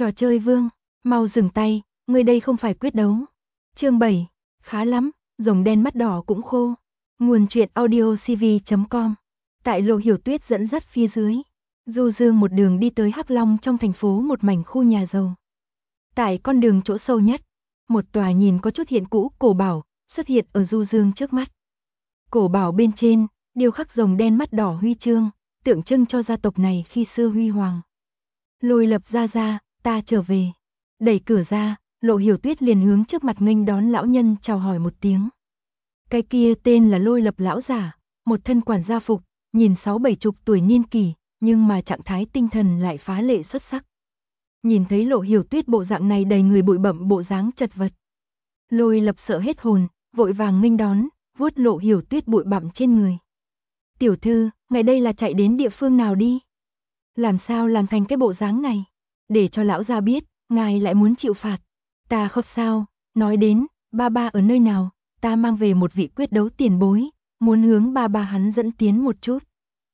Trò chơi vương, mau dừng tay, người đây không phải quyết đấu. Chương 7, khá lắm, rồng đen mắt đỏ cũng khô. Nguồn truyện audiocv.com. Tại Lộ Hiểu Tuyết dẫn dắt phía dưới, Du Dương một đường đi tới Hắc Long trong thành phố một mảnh khu nhà giàu. Tại con đường chỗ sâu nhất, một tòa nhìn có chút hiện cũ cổ bảo xuất hiện ở Du Dương trước mắt. Cổ bảo bên trên điêu khắc rồng đen mắt đỏ huy chương, tượng trưng cho gia tộc này khi xưa huy hoàng. Lôi Lập ra, ta trở về. Đẩy cửa ra, Lộ Hiểu Tuyết liền hướng trước mặt nghênh đón lão nhân chào hỏi một tiếng. Cái kia tên là Lôi Lập lão giả, một thân quản gia phục, nhìn 60-70 tuổi niên kỷ, nhưng mà trạng thái tinh thần lại phá lệ xuất sắc. Nhìn thấy Lộ Hiểu Tuyết bộ dạng này đầy người bụi bặm bộ dáng chật vật, Lôi Lập sợ hết hồn, vội vàng nghênh đón, vuốt Lộ Hiểu Tuyết bụi bặm trên người. Tiểu thư, ngài đây là chạy đến địa phương nào đi? Làm sao làm thành cái bộ dáng này? Để cho lão gia biết, ngài lại muốn chịu phạt. Ta không sao, nói đến, ba ở nơi nào, ta mang về một vị quyết đấu tiền bối, muốn hướng ba hắn dẫn tiến một chút.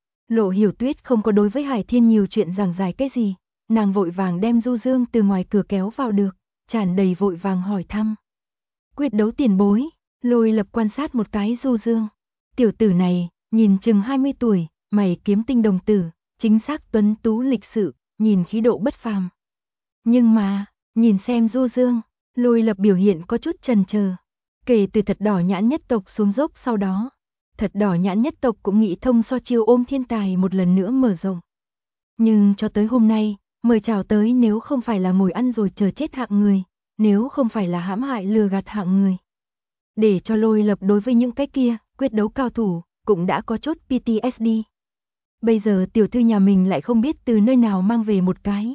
Lộ Hiểu Tuyết không có đối với Hải Thiên nhiều chuyện giảng giải cái gì, nàng vội vàng đem Du Dương từ ngoài cửa kéo vào được, tràn đầy vội vàng hỏi thăm. Quyết đấu tiền bối, Lôi Lập quan sát một cái Du Dương. Tiểu tử này, nhìn chừng 20 tuổi, mày kiếm tinh đồng tử, chính xác tuấn tú lịch sự, nhìn khí độ bất phàm. Nhưng mà, nhìn xem Du Dương, Lôi Lập biểu hiện có chút chần chờ. Kể từ Thật Đỏ Nhãn nhất tộc xuống dốc sau đó, Thật Đỏ Nhãn nhất tộc cũng nghĩ thông so chiêu ôm thiên tài một lần nữa mở rộng. Nhưng cho tới hôm nay, mời chào tới nếu không phải là ngồi ăn rồi chờ chết hạng người, nếu không phải là hãm hại lừa gạt hạng người. Để cho Lôi Lập đối với những cái kia, quyết đấu cao thủ, cũng đã có chút PTSD. Bây giờ tiểu thư nhà mình lại không biết từ nơi nào mang về một cái.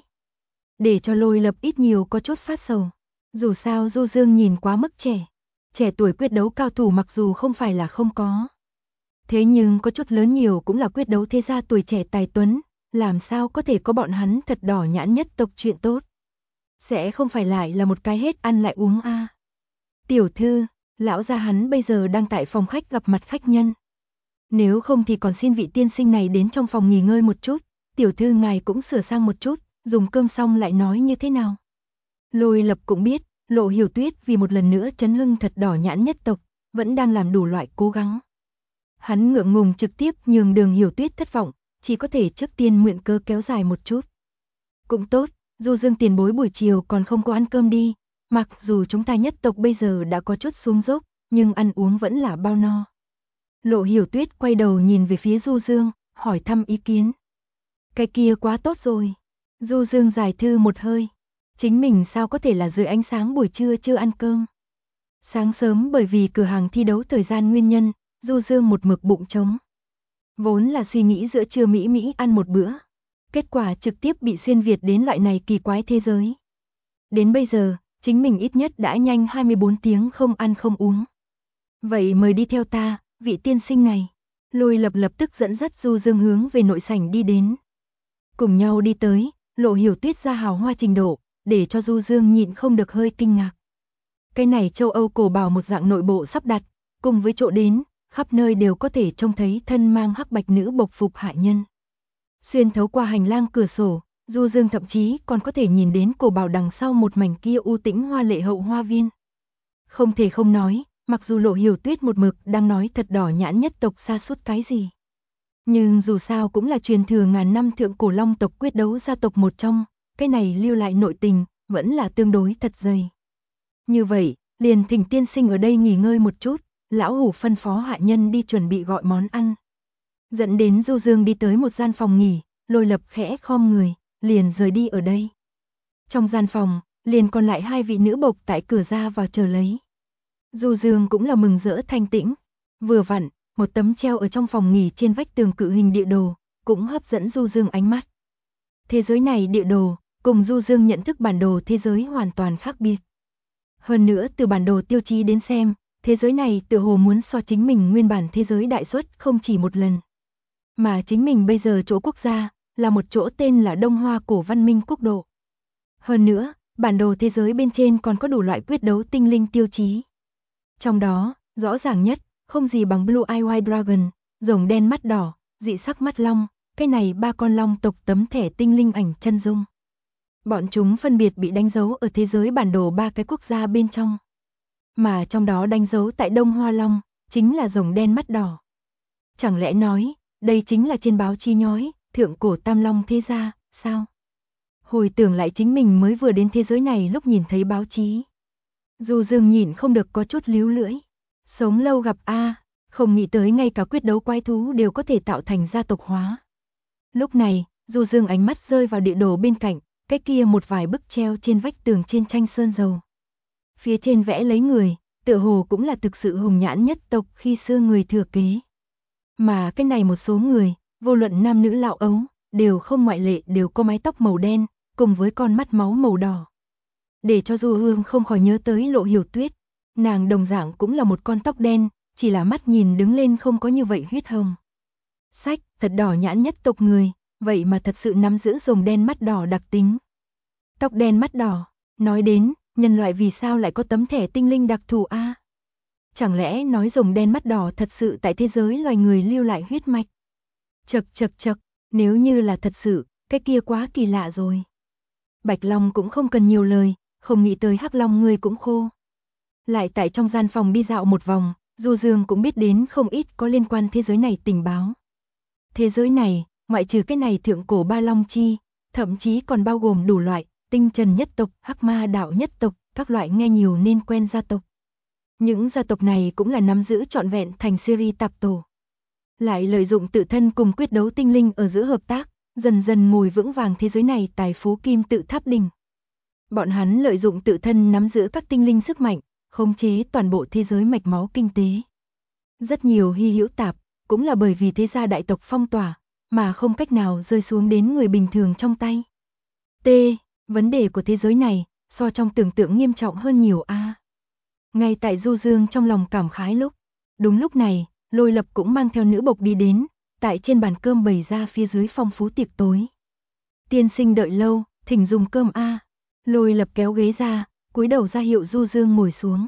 Để cho Lôi Lập ít nhiều có chút phát sầu. Dù sao Du Dương nhìn quá mức trẻ. Trẻ tuổi quyết đấu cao thủ mặc dù không phải là không có. Thế nhưng có chút lớn nhiều cũng là quyết đấu thế gia tuổi trẻ tài tuấn. Làm sao có thể có bọn hắn Thật Đỏ Nhãn nhất tộc chuyện tốt. Sẽ không phải lại là một cái hết ăn lại uống a. Tiểu thư, lão gia hắn bây giờ đang tại phòng khách gặp mặt khách nhân. Nếu không thì còn xin vị tiên sinh này đến trong phòng nghỉ ngơi một chút, tiểu thư ngài cũng sửa sang một chút, dùng cơm xong lại nói như thế nào. Lôi Lập cũng biết, Lộ Hiểu Tuyết vì một lần nữa chấn hưng Thật Đỏ Nhãn nhất tộc, vẫn đang làm đủ loại cố gắng. Hắn ngượng ngùng trực tiếp nhường Đường Hiểu Tuyết thất vọng, chỉ có thể trước tiên mượn cơ kéo dài một chút. Cũng tốt, Du Dương tiền bối buổi chiều còn không có ăn cơm đi, mặc dù chúng ta nhất tộc bây giờ đã có chút xuống dốc, nhưng ăn uống vẫn là bao no. Lộ Hiểu Tuyết quay đầu nhìn về phía Du Dương, hỏi thăm ý kiến. Cái kia quá tốt rồi. Du Dương giải thư một hơi. Chính mình sao có thể là dưới ánh sáng buổi trưa chưa ăn cơm. Sáng sớm bởi vì cửa hàng thi đấu thời gian nguyên nhân, Du Dương một mực bụng trống. Vốn là suy nghĩ giữa trưa Mỹ ăn một bữa. Kết quả trực tiếp bị xuyên Việt đến loại này kỳ quái thế giới. Đến bây giờ, chính mình ít nhất đã nhanh 24 tiếng không ăn không uống. Vậy mời đi theo ta, vị tiên sinh này. Lôi Lập lập tức dẫn dắt Du Dương hướng về nội sảnh đi đến. Cùng nhau đi tới, Lộ Hiểu Tuyết ra hào hoa trình độ, để cho Du Dương nhịn không được hơi kinh ngạc. Cái này châu Âu cổ bảo một dạng nội bộ sắp đặt, cùng với chỗ đến, khắp nơi đều có thể trông thấy thân mang hắc bạch nữ bộc phục hạ nhân. Xuyên thấu qua hành lang cửa sổ, Du Dương thậm chí còn có thể nhìn đến cổ bảo đằng sau một mảnh kia u tĩnh hoa lệ hậu hoa viên. Không thể không nói, mặc dù Lộ Hiểu Tuyết một mực đang nói Thật Đỏ Nhãn nhất tộc sa sút cái gì. Nhưng dù sao cũng là truyền thừa ngàn năm thượng cổ long tộc quyết đấu gia tộc một trong, cái này lưu lại nội tình, vẫn là tương đối thật dày. Như vậy, liền thỉnh tiên sinh ở đây nghỉ ngơi một chút, lão hủ phân phó hạ nhân đi chuẩn bị gọi món ăn. Dẫn đến Du Dương đi tới một gian phòng nghỉ, Lôi Lập khẽ khom người, liền rời đi ở đây. Trong gian phòng, liền còn lại hai vị nữ bộc tại cửa ra vào chờ lấy. Du Dương cũng là mừng rỡ thanh tĩnh. Vừa vặn, một tấm treo ở trong phòng nghỉ trên vách tường cự hình địa đồ, cũng hấp dẫn Du Dương ánh mắt. Thế giới này địa đồ, cùng Du Dương nhận thức bản đồ thế giới hoàn toàn khác biệt. Hơn nữa từ bản đồ tiêu chí đến xem, thế giới này tựa hồ muốn so chính mình nguyên bản thế giới đại suất không chỉ một lần. Mà chính mình bây giờ chỗ quốc gia, là một chỗ tên là Đông Hoa Cổ Văn Minh Quốc độ. Hơn nữa, bản đồ thế giới bên trên còn có đủ loại quyết đấu tinh linh tiêu chí. Trong đó, rõ ràng nhất, không gì bằng Blue Eye White Dragon, rồng đen mắt đỏ, dị sắc mắt long, cái này ba con long tộc tấm thẻ tinh linh ảnh chân dung. Bọn chúng phân biệt bị đánh dấu ở thế giới bản đồ 3 cái quốc gia bên trong. Mà trong đó đánh dấu tại Đông Hoa Long, chính là rồng đen mắt đỏ. Chẳng lẽ nói, đây chính là trên báo chí nhói, thượng cổ Tam Long thế gia, sao? Hồi tưởng lại chính mình mới vừa đến thế giới này lúc nhìn thấy báo chí. Du Dương nhìn không được có chút líu lưỡi. Sống lâu gặp a, không nghĩ tới ngay cả quyết đấu quái thú đều có thể tạo thành gia tộc hóa. Lúc này, Du Dương ánh mắt rơi vào địa đồ bên cạnh, cái kia một vài bức treo trên vách tường trên tranh sơn dầu. Phía trên vẽ lấy người, tựa hồ cũng là thực sự hùng nhãn nhất tộc khi xưa người thừa kế. Mà cái này một số người, vô luận nam nữ lão ấu, đều không ngoại lệ đều có mái tóc màu đen, cùng với con mắt máu màu đỏ. Để cho Du Hương không khỏi nhớ tới Lộ Hiểu Tuyết, nàng đồng dạng cũng là một con tóc đen, chỉ là mắt nhìn đứng lên không có như vậy huyết hồng. Sách, thật đỏ nhãn nhất tộc người, vậy mà thật sự nắm giữ rồng đen mắt đỏ đặc tính. Tóc đen mắt đỏ, nói đến, nhân loại vì sao lại có tấm thẻ tinh linh đặc thù a? Chẳng lẽ nói rồng đen mắt đỏ thật sự tại thế giới loài người lưu lại huyết mạch? Chậc, nếu như là thật sự, cái kia quá kỳ lạ rồi. Bạch Long cũng không cần nhiều lời, không nghĩ tới Hắc Long người cũng khô. Lại tại trong gian phòng đi dạo một vòng, Du Dương cũng biết đến không ít có liên quan thế giới này tình báo. Thế giới này, ngoại trừ cái này thượng cổ Ba Long Chi, thậm chí còn bao gồm đủ loại, tinh trần nhất tộc, hắc ma đạo nhất tộc, các loại nghe nhiều nên quen gia tộc. Những gia tộc này cũng là nắm giữ trọn vẹn thành series tạp tổ. Lại lợi dụng tự thân cùng quyết đấu tinh linh ở giữa hợp tác, dần dần ngồi vững vàng thế giới này tài phú kim tự tháp đỉnh. Bọn hắn lợi dụng tự thân nắm giữ các tinh linh sức mạnh, khống chế toàn bộ thế giới mạch máu kinh tế. Rất nhiều hy hữu tạp, cũng là bởi vì thế gia đại tộc phong tỏa, mà không cách nào rơi xuống đến người bình thường trong tay. Vấn đề của thế giới này, so trong tưởng tượng nghiêm trọng hơn nhiều a. Ngay tại Du Dương trong lòng cảm khái lúc, đúng lúc này, Lôi Lập cũng mang theo nữ bộc đi đến, tại trên bàn cơm bày ra phía dưới phong phú tiệc tối. Tiên sinh đợi lâu, thỉnh dùng cơm a. Lôi Lập kéo ghế ra, cúi đầu ra hiệu Du Dương ngồi xuống.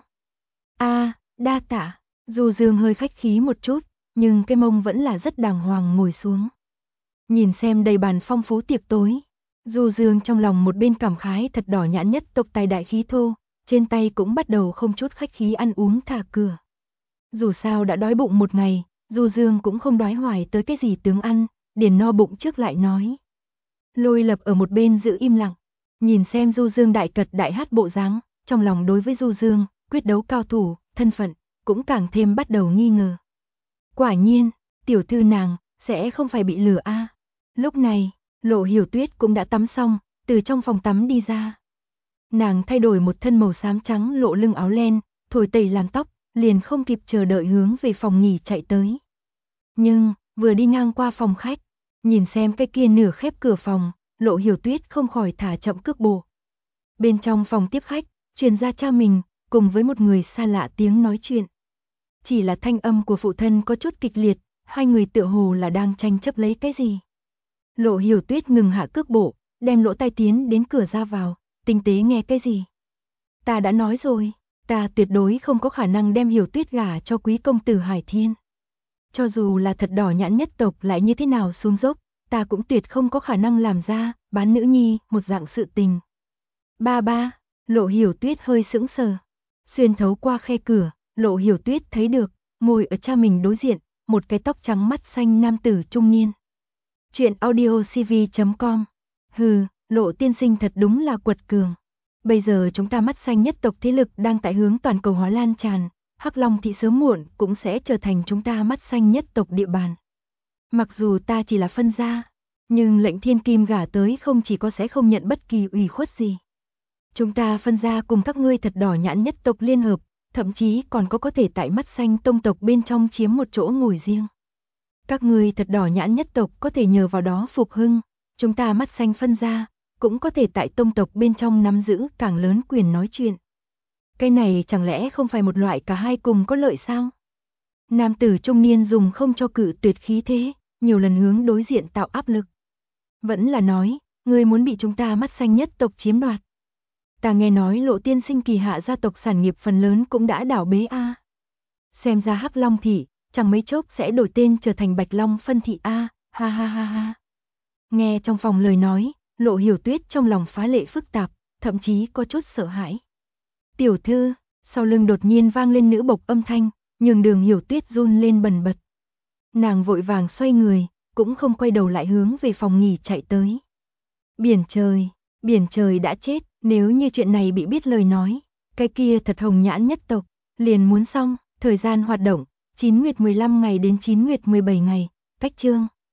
Đa tạ. Du Dương hơi khách khí một chút, nhưng cái mông vẫn là rất đàng hoàng ngồi xuống. Nhìn xem đầy bàn phong phú tiệc tối, Du Dương trong lòng một bên cảm khái thật đỏ nhãn nhất tộc tài đại khí thô, trên tay cũng bắt đầu không chút khách khí ăn uống thả cửa. Dù sao đã đói bụng một ngày, Du Dương cũng không đói hoài tới cái gì tướng ăn, điền no bụng trước lại nói. Lôi Lập ở một bên giữ im lặng, nhìn xem Du Dương đại cật đại hát bộ dáng, trong lòng đối với Du Dương, quyết đấu cao thủ, thân phận, cũng càng thêm bắt đầu nghi ngờ. Quả nhiên, tiểu thư nàng, sẽ không phải bị lừa a. Lúc này, Lộ Hiểu Tuyết cũng đã tắm xong, từ trong phòng tắm đi ra. Nàng thay đổi một thân màu xám trắng lộ lưng áo len, thổi tẩy làm tóc, liền không kịp chờ đợi hướng về phòng nghỉ chạy tới. Nhưng, vừa đi ngang qua phòng khách, nhìn xem cái kia nửa khép cửa phòng, Lộ Hiểu Tuyết không khỏi thả chậm cước bộ. Bên trong phòng tiếp khách, truyền ra cha mình, cùng với một người xa lạ tiếng nói chuyện. Chỉ là thanh âm của phụ thân có chút kịch liệt, hai người tựa hồ là đang tranh chấp lấy cái gì. Lộ Hiểu Tuyết ngừng hạ cước bộ, đem lỗ tai tiến đến cửa ra vào, tinh tế nghe cái gì. Ta đã nói rồi, ta tuyệt đối không có khả năng đem Hiểu Tuyết gả cho quý công tử Hải Thiên. Cho dù là thật đỏ nhãn nhất tộc lại như thế nào xuống dốc, ta cũng tuyệt không có khả năng làm ra, bán nữ nhi, một dạng sự tình. Ba, Lộ Hiểu Tuyết hơi sững sờ. Xuyên thấu qua khe cửa, Lộ Hiểu Tuyết thấy được, ngồi ở cha mình đối diện, một cái tóc trắng mắt xanh nam tử trung niên. Chuyện audiocv.com. Hừ, Lộ tiên sinh thật đúng là quật cường. Bây giờ chúng ta mắt xanh nhất tộc thế lực đang tại hướng toàn cầu hóa lan tràn, Hắc Long thị sớm muộn cũng sẽ trở thành chúng ta mắt xanh nhất tộc địa bàn. Mặc dù ta chỉ là phân gia, nhưng lệnh thiên kim gả tới không chỉ có sẽ không nhận bất kỳ ủy khuất gì. Chúng ta phân gia cùng các ngươi thật đỏ nhãn nhất tộc liên hợp, thậm chí còn có thể tại mắt xanh tông tộc bên trong chiếm một chỗ ngồi riêng. Các ngươi thật đỏ nhãn nhất tộc có thể nhờ vào đó phục hưng, chúng ta mắt xanh phân gia, cũng có thể tại tông tộc bên trong nắm giữ càng lớn quyền nói chuyện. Cái này chẳng lẽ không phải một loại cả hai cùng có lợi sao? Nam tử trung niên dùng không cho cự tuyệt khí thế, nhiều lần hướng đối diện tạo áp lực. Vẫn là nói, ngươi muốn bị chúng ta mắt xanh nhất tộc chiếm đoạt. Ta nghe nói Lộ tiên sinh kỳ hạ gia tộc sản nghiệp phần lớn cũng đã đảo bế a. Xem ra Hắc Long thị, chẳng mấy chốc sẽ đổi tên trở thành Bạch Long phân thị a, ha ha ha ha. Nghe trong phòng lời nói, Lộ Hiểu Tuyết trong lòng phá lệ phức tạp, thậm chí có chút sợ hãi. Tiểu thư, sau lưng đột nhiên vang lên nữ bộc âm thanh, nhường Đường Hiểu Tuyết run lên bần bật. Nàng vội vàng xoay người, cũng không quay đầu lại hướng về phòng nghỉ chạy tới. Biển trời đã chết, nếu như chuyện này bị biết lời nói, cái kia thật hồng nhãn nhất tộc, liền muốn xong, thời gian hoạt động, 9 nguyệt 15 ngày đến 9 nguyệt 17 ngày, cách chương.